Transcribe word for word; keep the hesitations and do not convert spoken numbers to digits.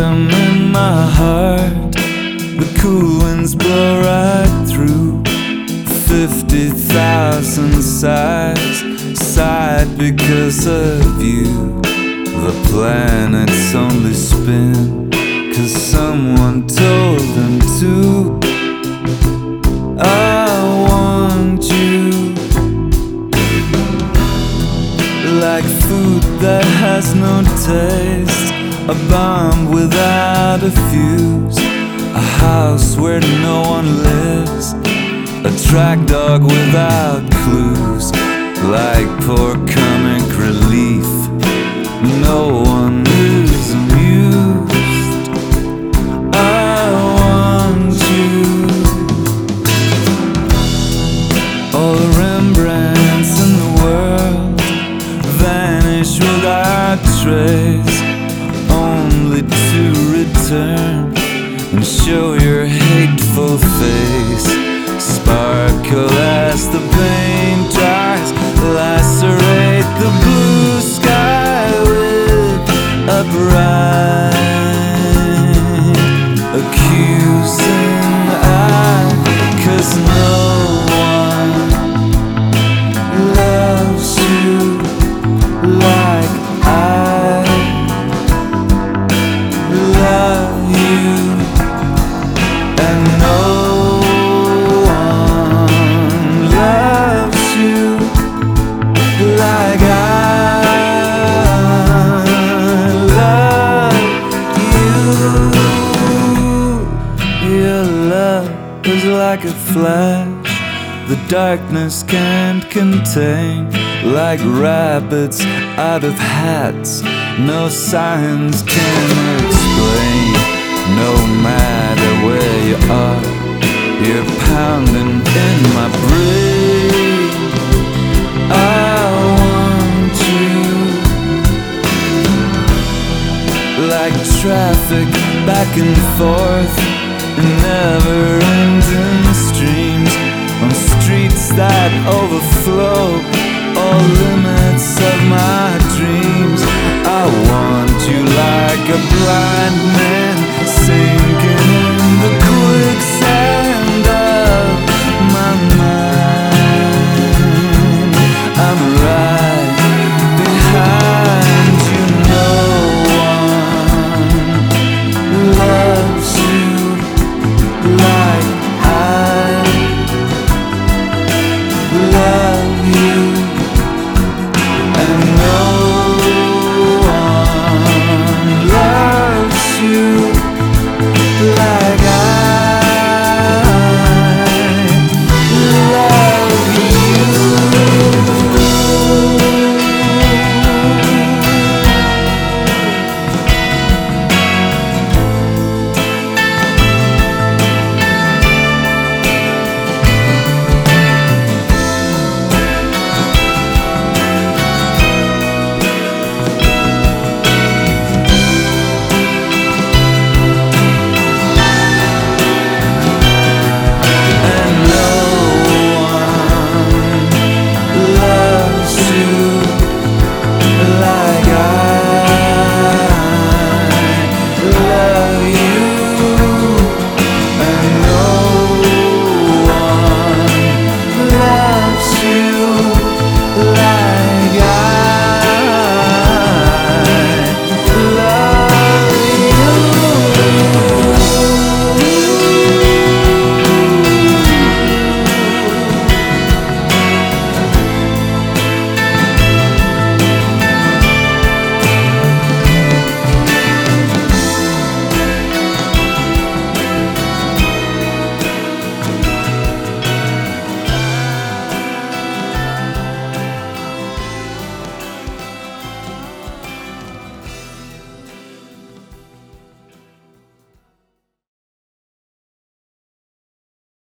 rhythm in my heart. The cool winds blow right through. Fifty thousand sighs sighed because of you. The planets only spin 'cause someone told them to. I want you, like food that has no taste, a bomb without a fuse, a house where no one lives, a track dog without clues, like poor comic relief. No one is amused. I want you. All the Rembrandts in the world vanish without trace, only to return and show your hateful face. Sparkle as the paint dries, lacerate the blue sky with a bright accusing eye. 'Cause no one loves you like I love you, and no like I love you. Your love is like a flash the darkness can't contain, like rabbits out of hats no science can explain. No matter where you are, you're pounding in my brain. I want you, like traffic back and forth in never-ending streams, on streets that overflow all limits of my dreams. I